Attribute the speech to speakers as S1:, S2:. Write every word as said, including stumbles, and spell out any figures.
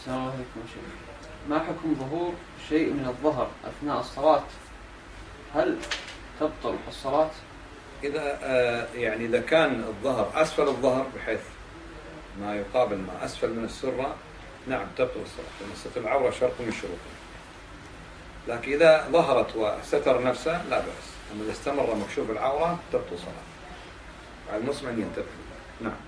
S1: السلام عليكم شيخ. ما حكم ظهور شيء من الظهر أثناء الصلاة؟ هل تبطل الصلاة؟
S2: إذا آه يعني إذا كان الظهر أسفل الظهر بحيث ما يقابل ما أسفل من السرة، نعم تبطل الصلاة، لأن ستر العورة شرط من شروطها. لكن إذا ظهرت وستر نفسه لا بأس، أما إذا استمر مكشوف العورة تبطل صلاة. على المسلم أن ينتبه. نعم.